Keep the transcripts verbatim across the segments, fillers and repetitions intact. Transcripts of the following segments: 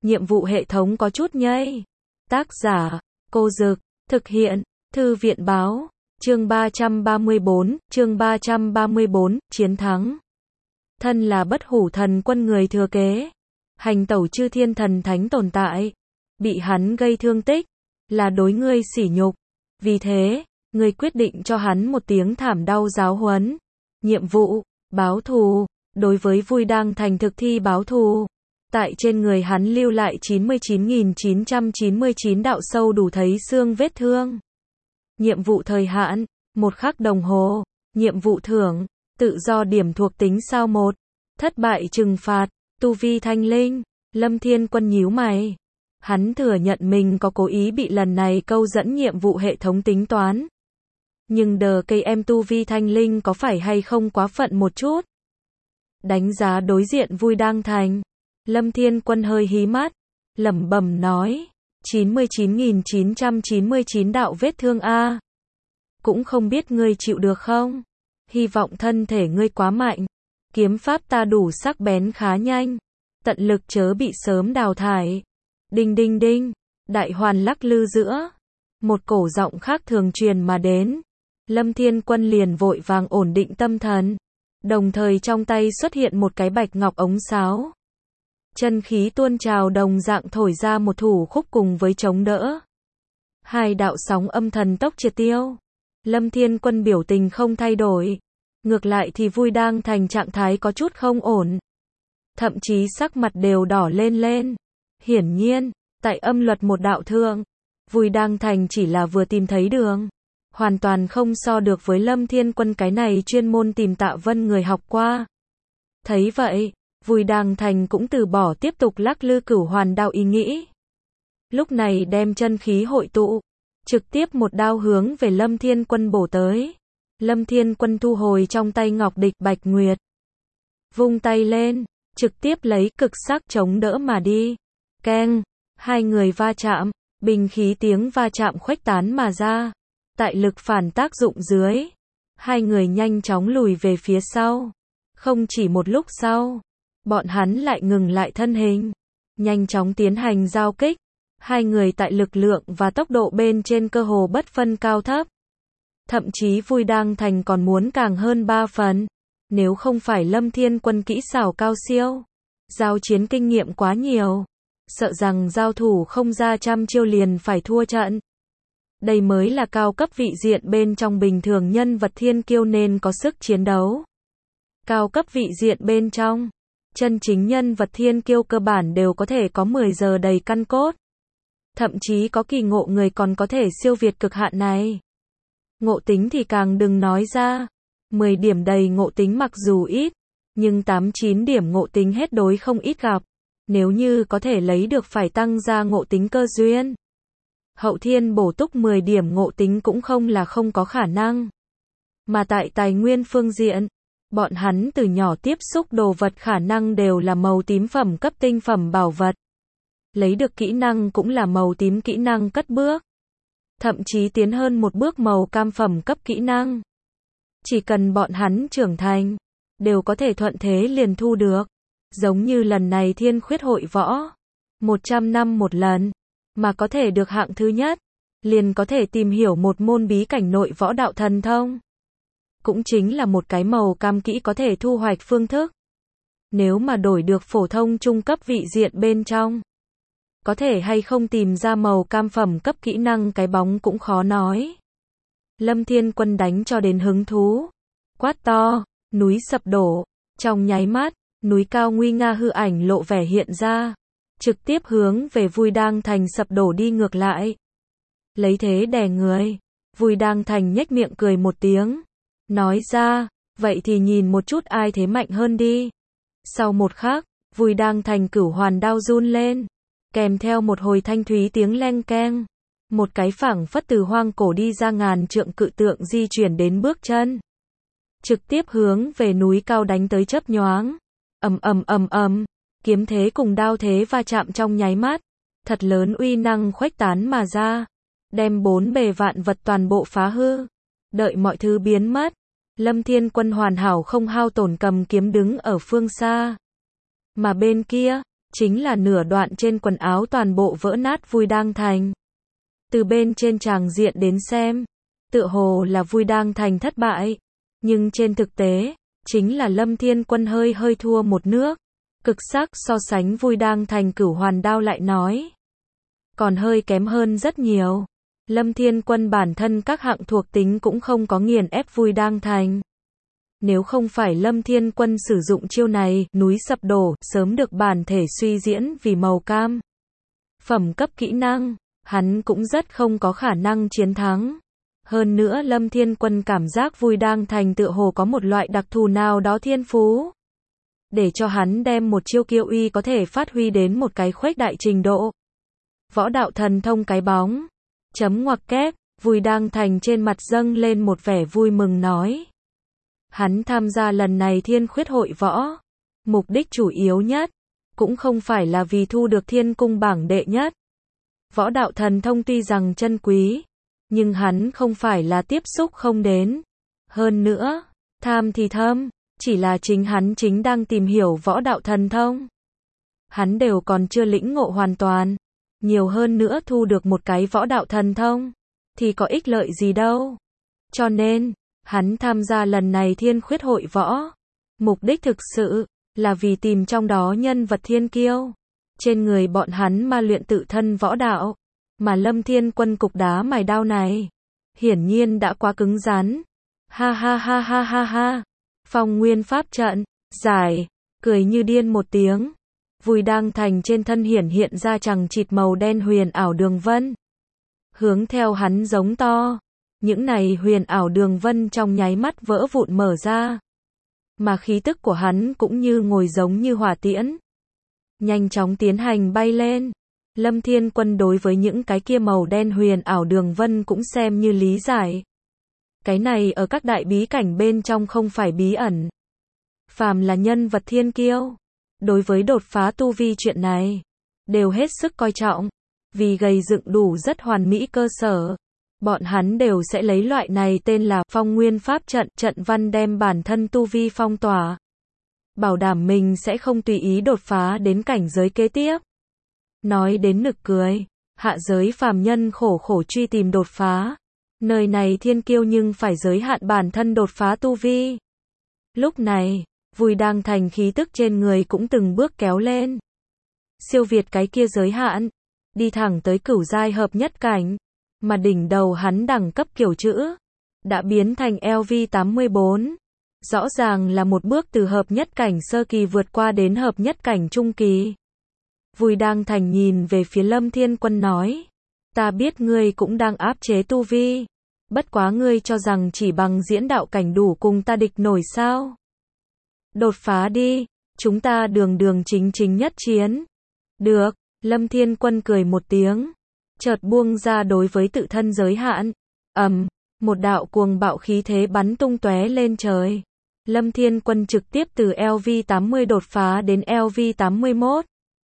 nhiệm vụ hệ thống có chút nhây. Tác giả, Cô Dực, thực hiện, Thư viện Báo, chương ba trăm ba mươi bốn, chương ba trăm ba mươi bốn, chiến thắng. Thân là bất hủ thần quân người thừa kế, hành tẩu chư thiên thần thánh tồn tại, bị hắn gây thương tích, là đối ngươi sỉ nhục. Vì thế, ngươi quyết định cho hắn một tiếng thảm đau giáo huấn. Nhiệm vụ, báo thù, đối với Vui Đang Thành thực thi báo thù. Tại trên người hắn lưu lại chín mươi chín nghìn chín trăm chín mươi chín đạo sâu đủ thấy xương vết thương. Nhiệm vụ thời hạn, một khắc đồng hồ. Nhiệm vụ thưởng, tự do điểm thuộc tính sao một. Thất bại trừng phạt, tu vi thanh linh. Lâm Thiên Quân nhíu mày. Hắn thừa nhận mình có cố ý bị lần này câu dẫn nhiệm vụ hệ thống tính toán. Nhưng đờ cây em tu vi thanh linh có phải hay không quá phận một chút? Đánh giá đối diện Vui Đang Thành. Lâm Thiên Quân hơi hí mắt, lẩm bẩm nói, chín mươi chín nghìn chín trăm chín mươi chín đạo vết thương a. Cũng không biết ngươi chịu được không? Hy vọng thân thể ngươi quá mạnh. Kiếm pháp ta đủ sắc bén khá nhanh. Tận lực chớ bị sớm đào thải. Đinh đinh đinh, đại hoàn lắc lư giữa. Một cổ giọng khác thường truyền mà đến. Lâm Thiên Quân liền vội vàng ổn định tâm thần. Đồng thời trong tay xuất hiện một cái bạch ngọc ống sáo. Chân khí tuôn trào đồng dạng thổi ra một thủ khúc cùng với chống đỡ. Hai đạo sóng âm thần tốc triệt tiêu. Lâm Thiên Quân biểu tình không thay đổi. Ngược lại thì Vui Đang Thành trạng thái có chút không ổn. Thậm chí sắc mặt đều đỏ lên lên. Hiển nhiên, tại âm luật một đạo thượng, Vui Đang Thành chỉ là vừa tìm thấy đường. Hoàn toàn không so được với Lâm Thiên Quân cái này chuyên môn tìm Tạ Vân người học qua. Thấy vậy, Vui Đang Thành cũng từ bỏ tiếp tục lắc lư cửu hoàn đao ý nghĩ. Lúc này đem chân khí hội tụ, trực tiếp một đao hướng về Lâm Thiên Quân bổ tới. Lâm Thiên Quân thu hồi trong tay ngọc địch bạch nguyệt. Vung tay lên, trực tiếp lấy cực sắc chống đỡ mà đi. Keng, hai người va chạm, bình khí tiếng va chạm khuếch tán mà ra. Tại lực phản tác dụng dưới, hai người nhanh chóng lùi về phía sau. Không chỉ một lúc sau, bọn hắn lại ngừng lại thân hình, nhanh chóng tiến hành giao kích. Hai người tại lực lượng và tốc độ bên trên cơ hồ bất phân cao thấp. Thậm chí Vui Đang Thành còn muốn càng hơn ba phần. Nếu không phải Lâm Thiên Quân kỹ xảo cao siêu, giao chiến kinh nghiệm quá nhiều, sợ rằng giao thủ không ra trăm chiêu liền phải thua trận. Đây mới là cao cấp vị diện bên trong bình thường nhân vật thiên kiêu nên có sức chiến đấu. Cao cấp vị diện bên trong, chân chính nhân vật thiên kiêu cơ bản đều có thể có mười giờ đầy căn cốt. Thậm chí có kỳ ngộ người còn có thể siêu việt cực hạn này. Ngộ tính thì càng đừng nói ra. mười điểm đầy ngộ tính mặc dù ít, nhưng tám chín điểm ngộ tính hết đối không ít gặp. Nếu như có thể lấy được phải tăng ra ngộ tính cơ duyên. Hậu thiên bổ túc mười điểm ngộ tính cũng không là không có khả năng. Mà tại tài nguyên phương diện, bọn hắn từ nhỏ tiếp xúc đồ vật khả năng đều là màu tím phẩm cấp tinh phẩm bảo vật. Lấy được kỹ năng cũng là màu tím kỹ năng cất bước. Thậm chí tiến hơn một bước màu cam phẩm cấp kỹ năng. Chỉ cần bọn hắn trưởng thành, đều có thể thuận thế liền thu được. Giống như lần này Thiên Khuyết hội võ, một trăm năm một lần, mà có thể được hạng thứ nhất, liền có thể tìm hiểu một môn bí cảnh nội võ đạo thần thông. Cũng chính là một cái màu cam kỹ có thể thu hoạch phương thức. Nếu mà đổi được phổ thông trung cấp vị diện bên trong, có thể hay không tìm ra màu cam phẩm cấp kỹ năng cái bóng cũng khó nói. Lâm Thiên Quân đánh cho đến hứng thú. Quát to, núi sập đổ. Trong nháy mắt, núi cao nguy nga hư ảnh lộ vẻ hiện ra. Trực tiếp hướng về Vui Đang Thành sập đổ đi ngược lại. Lấy thế đè người. Vui Đang Thành nhếch miệng cười một tiếng. Nói ra, vậy thì nhìn một chút ai thế mạnh hơn đi. Sau một khắc, Vui Đang Thành cửu hoàn đao run lên. Kèm theo một hồi thanh thúy tiếng leng keng. Một cái phảng phất từ hoang cổ đi ra ngàn trượng cự tượng di chuyển đến bước chân. Trực tiếp hướng về núi cao đánh tới chớp nhoáng. Ầm ầm ầm ầm, kiếm thế cùng đao thế va chạm trong nháy mắt. Thật lớn uy năng khuếch tán mà ra. Đem bốn bề vạn vật toàn bộ phá hư. Đợi mọi thứ biến mất. Lâm Thiên Quân hoàn hảo không hao tổn cầm kiếm đứng ở phương xa. Mà bên kia, chính là nửa đoạn trên quần áo toàn bộ vỡ nát Vui Đang Thành. Từ bên trên tràng diện đến xem, tựa hồ là Vui Đang Thành thất bại, nhưng trên thực tế, chính là Lâm Thiên Quân hơi hơi thua một nước. Cực sắc so sánh Vui Đang Thành Cửu Hoàn Đao lại nói, còn hơi kém hơn rất nhiều. Lâm Thiên Quân bản thân các hạng thuộc tính cũng không có nghiền ép Vui Đang Thành. Nếu không phải Lâm Thiên Quân sử dụng chiêu này, núi sập đổ, sớm được bản thể suy diễn vì màu cam. Phẩm cấp kỹ năng, hắn cũng rất không có khả năng chiến thắng. Hơn nữa Lâm Thiên Quân cảm giác Vui Đang Thành tựa hồ có một loại đặc thù nào đó thiên phú, để cho hắn đem một chiêu kia uy có thể phát huy đến một cái khuếch đại trình độ. Võ đạo thần thông cái bóng. Chấm ngoặc kép, Vui Đang Thành trên mặt dâng lên một vẻ vui mừng nói. Hắn tham gia lần này Thiên Khuyết hội võ. Mục đích chủ yếu nhất, cũng không phải là vì thu được thiên cung bảng đệ nhất. Võ đạo thần thông tuy rằng chân quý, nhưng hắn không phải là tiếp xúc không đến. Hơn nữa, tham thì thâm, chỉ là chính hắn chính đang tìm hiểu võ đạo thần thông. Hắn đều còn chưa lĩnh ngộ hoàn toàn. Nhiều hơn nữa thu được một cái võ đạo thần thông, thì có ích lợi gì đâu. Cho nên, hắn tham gia lần này Thiên Khuyết hội võ. Mục đích thực sự, là vì tìm trong đó nhân vật thiên kiêu. Trên người bọn hắn mà luyện tự thân võ đạo. Mà Lâm Thiên Quân cục đá mài đao này, hiển nhiên đã quá cứng rắn. Ha ha ha ha ha ha. Phong Nguyên pháp trận, giải, cười như điên một tiếng. Vui Đang Thành trên thân hiển hiện ra chằng chịt màu đen huyền ảo đường vân. Hướng theo hắn giống to. Những này huyền ảo đường vân trong nháy mắt vỡ vụn mở ra. Mà khí tức của hắn cũng như ngồi giống như hỏa tiễn. Nhanh chóng tiến hành bay lên. Lâm Thiên Quân đối với những cái kia màu đen huyền ảo đường vân cũng xem như lý giải. Cái này ở các đại bí cảnh bên trong không phải bí ẩn. Phàm là nhân vật thiên kiêu, đối với đột phá tu vi chuyện này, đều hết sức coi trọng. Vì gây dựng đủ rất hoàn mỹ cơ sở, bọn hắn đều sẽ lấy loại này tên là Phong Nguyên pháp trận, trận văn đem bản thân tu vi phong tỏa. Bảo đảm mình sẽ không tùy ý đột phá đến cảnh giới kế tiếp. Nói đến nực cười, hạ giới phàm nhân khổ khổ truy tìm đột phá. Nơi này thiên kiêu nhưng phải giới hạn bản thân đột phá tu vi. Lúc này, Vui Đang Thành khí tức trên người cũng từng bước kéo lên. Siêu việt cái kia giới hạn, đi thẳng tới cửu giai hợp nhất cảnh, mà đỉnh đầu hắn đẳng cấp kiểu chữ, đã biến thành L V tám mươi bốn. Rõ ràng là một bước từ hợp nhất cảnh sơ kỳ vượt qua đến hợp nhất cảnh trung kỳ. Vui Đang Thành nhìn về phía Lâm Thiên Quân nói, ta biết ngươi cũng đang áp chế tu vi, bất quá ngươi cho rằng chỉ bằng diễn đạo cảnh đủ cùng ta địch nổi sao? Đột phá đi, chúng ta đường đường chính chính nhất chiến. Được, Lâm Thiên Quân cười một tiếng, chợt buông ra đối với tự thân giới hạn. Ầm, um, một đạo cuồng bạo khí thế bắn tung tóe lên trời. Lâm Thiên Quân trực tiếp từ L V tám mươi đột phá đến L V tám mươi mốt.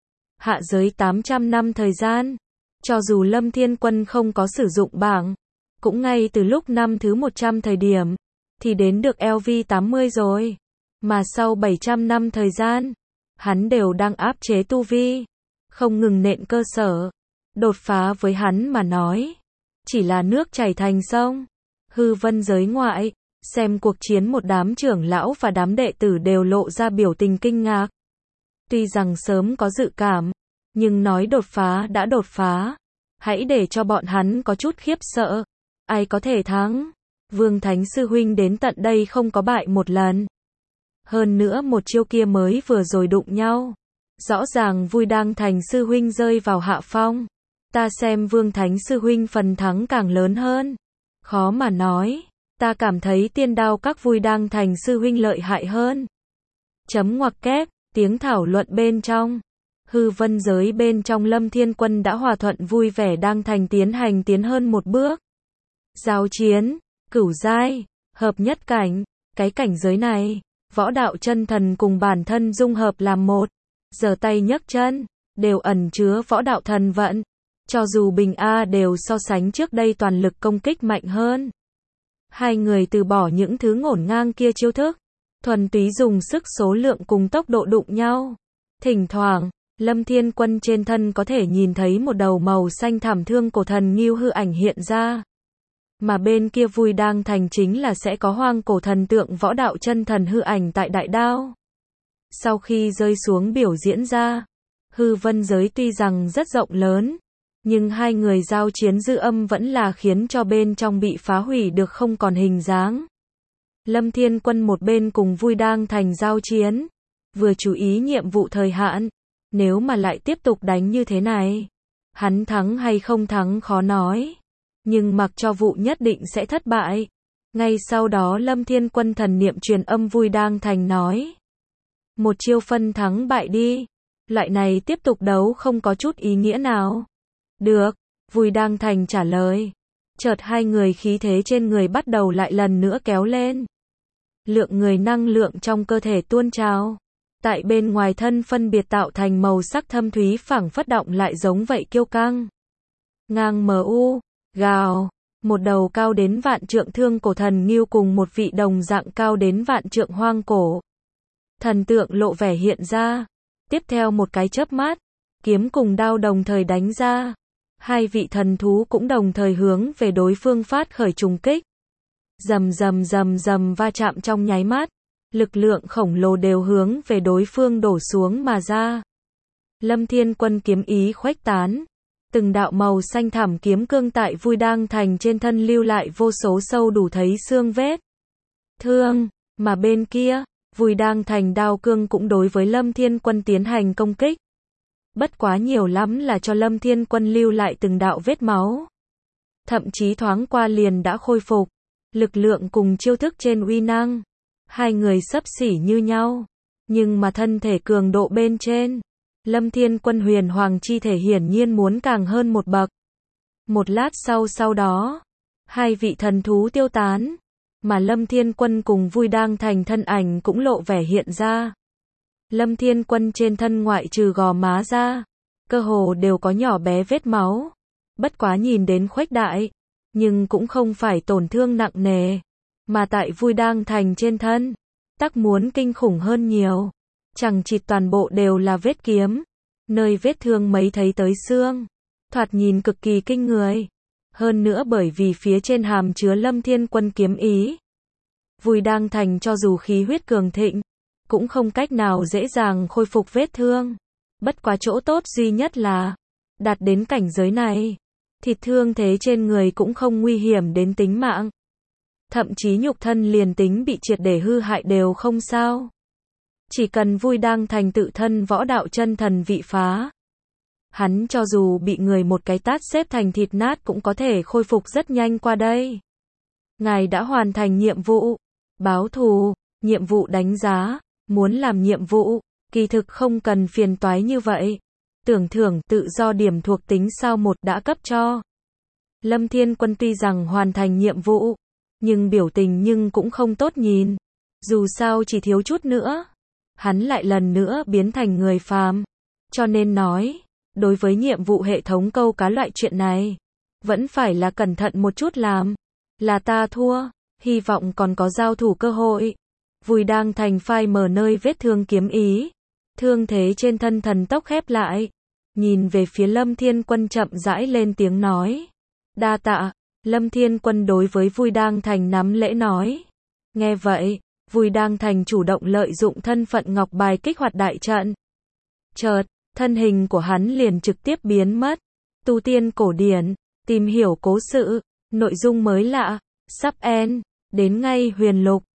Hạ giới tám trăm năm thời gian, cho dù Lâm Thiên Quân không có sử dụng bảng, cũng ngay từ lúc năm thứ một trăm thời điểm, thì đến được L V tám mươi rồi. Mà sau bảy trăm năm thời gian, hắn đều đang áp chế tu vi, không ngừng nện cơ sở. Đột phá với hắn mà nói, chỉ là nước chảy thành sông. Hư vân giới ngoại, xem cuộc chiến một đám trưởng lão và đám đệ tử đều lộ ra biểu tình kinh ngạc. Tuy rằng sớm có dự cảm, nhưng nói đột phá đã đột phá, hãy để cho bọn hắn có chút khiếp sợ. Ai có thể thắng? Vương Thánh Sư Huynh đến tận đây không có bại một lần. Hơn nữa một chiêu kia mới vừa rồi đụng nhau. Rõ ràng Vui Đang Thành Sư Huynh rơi vào hạ phong. Ta xem Vương Thánh Sư Huynh phần thắng càng lớn hơn. Khó mà nói, ta cảm thấy Tiên Đao các Vui Đang Thành Sư Huynh lợi hại hơn. Chấm ngoặc kép, tiếng thảo luận bên trong. Hư vân giới bên trong Lâm Thiên Quân đã hòa thuận vui vẻ đang thành tiến hành tiến hơn một bước. Giao chiến, cửu giai, hợp nhất cảnh, cái cảnh giới này, võ đạo chân thần cùng bản thân dung hợp làm một, giở tay nhấc chân, đều ẩn chứa võ đạo thần vận. Cho dù Bình A đều so sánh trước đây toàn lực công kích mạnh hơn. Hai người từ bỏ những thứ ngổn ngang kia chiêu thức, thuần túy dùng sức số lượng cùng tốc độ đụng nhau. Thỉnh thoảng, Lâm Thiên Quân trên thân có thể nhìn thấy một đầu màu xanh thảm thương cổ thần ngưu hư ảnh hiện ra. Mà bên kia Vui Đang Thành chính là sẽ có hoang cổ thần tượng võ đạo chân thần hư ảnh tại đại đao. Sau khi rơi xuống biểu diễn ra, hư vân giới tuy rằng rất rộng lớn, nhưng hai người giao chiến dư âm vẫn là khiến cho bên trong bị phá hủy được không còn hình dáng. Lâm Thiên Quân một bên cùng Vui Đang Thành giao chiến, vừa chú ý nhiệm vụ thời hạn, nếu mà lại tiếp tục đánh như thế này, hắn thắng hay không thắng khó nói, nhưng mặc cho vụ nhất định sẽ thất bại. Ngay sau đó Lâm Thiên Quân thần niệm truyền âm Vui Đang Thành nói: một chiêu phân thắng bại đi, loại này tiếp tục đấu không có chút ý nghĩa nào. Được, Vui Đang Thành trả lời. Chợt hai người khí thế trên người bắt đầu lại lần nữa kéo lên. Lượng người năng lượng trong cơ thể tuôn trào. Tại bên ngoài thân phân biệt tạo thành màu sắc thâm thúy phảng phất động lại giống vậy kiêu căng. Ngang mu, gào, một đầu cao đến vạn trượng thương cổ thần ngưu cùng một vị đồng dạng cao đến vạn trượng hoang cổ thần tượng lộ vẻ hiện ra. Tiếp theo một cái chớp mắt, kiếm cùng đao đồng thời đánh ra. Hai vị thần thú cũng đồng thời hướng về đối phương phát khởi trùng kích. Rầm rầm rầm rầm va chạm trong nháy mắt, lực lượng khổng lồ đều hướng về đối phương đổ xuống mà ra. Lâm Thiên Quân kiếm ý khuếch tán, từng đạo màu xanh thẳm kiếm cương tại Vui Đang Thành trên thân lưu lại vô số sâu đủ thấy xương vết thương, mà bên kia, Vui Đang Thành đao cương cũng đối với Lâm Thiên Quân tiến hành công kích. Bất quá nhiều lắm là cho Lâm Thiên Quân lưu lại từng đạo vết máu. Thậm chí thoáng qua liền đã khôi phục. Lực lượng cùng chiêu thức trên uy năng, hai người xấp xỉ như nhau. Nhưng mà thân thể cường độ bên trên, Lâm Thiên Quân huyền hoàng chi thể hiển nhiên muốn càng hơn một bậc. Một lát sau sau đó, hai vị thần thú tiêu tán, mà Lâm Thiên Quân cùng Vui Đang Thành thân ảnh cũng lộ vẻ hiện ra. Lâm Thiên Quân trên thân ngoại trừ gò má ra, cơ hồ đều có nhỏ bé vết máu. Bất quá nhìn đến khuếch đại, nhưng cũng không phải tổn thương nặng nề. Mà tại Vui Đang Thành trên thân, tắc muốn kinh khủng hơn nhiều. Chẳng chịt toàn bộ đều là vết kiếm, nơi vết thương mấy thấy tới xương. Thoạt nhìn cực kỳ kinh người. Hơn nữa bởi vì phía trên hàm chứa Lâm Thiên Quân kiếm ý. Vui Đang Thành cho dù khí huyết cường thịnh, cũng không cách nào dễ dàng khôi phục vết thương. Bất quá chỗ tốt duy nhất là, đạt đến cảnh giới này, thịt thương thế trên người cũng không nguy hiểm đến tính mạng. Thậm chí nhục thân liền tính bị triệt để hư hại đều không sao. Chỉ cần Vui Đang Thành tự thân võ đạo chân thần vị phá, hắn cho dù bị người một cái tát xếp thành thịt nát cũng có thể khôi phục rất nhanh qua đây. Ngài đã hoàn thành nhiệm vụ, báo thù, nhiệm vụ đánh giá, muốn làm nhiệm vụ, kỳ thực không cần phiền toái như vậy. Tưởng thưởng tự do điểm thuộc tính sao một đã cấp cho. Lâm Thiên Quân tuy rằng hoàn thành nhiệm vụ, nhưng biểu tình nhưng cũng không tốt nhìn. Dù sao chỉ thiếu chút nữa, hắn lại lần nữa biến thành người phàm. Cho nên nói, đối với nhiệm vụ hệ thống câu cá loại chuyện này, vẫn phải là cẩn thận một chút làm. Là ta thua, hy vọng còn có giao thủ cơ hội. Vui Đang Thành phai mờ nơi vết thương kiếm ý. Thương thế trên thân thần tốc khép lại. Nhìn về phía Lâm Thiên Quân chậm rãi lên tiếng nói. Đa tạ. Lâm Thiên Quân đối với Vui Đang Thành nắm lễ nói. Nghe vậy, Vui Đang Thành chủ động lợi dụng thân phận ngọc bài kích hoạt đại trận. Chợt, thân hình của hắn liền trực tiếp biến mất. Tu tiên cổ điển, tìm hiểu cố sự, nội dung mới lạ, sắp end, đến ngay huyền lục.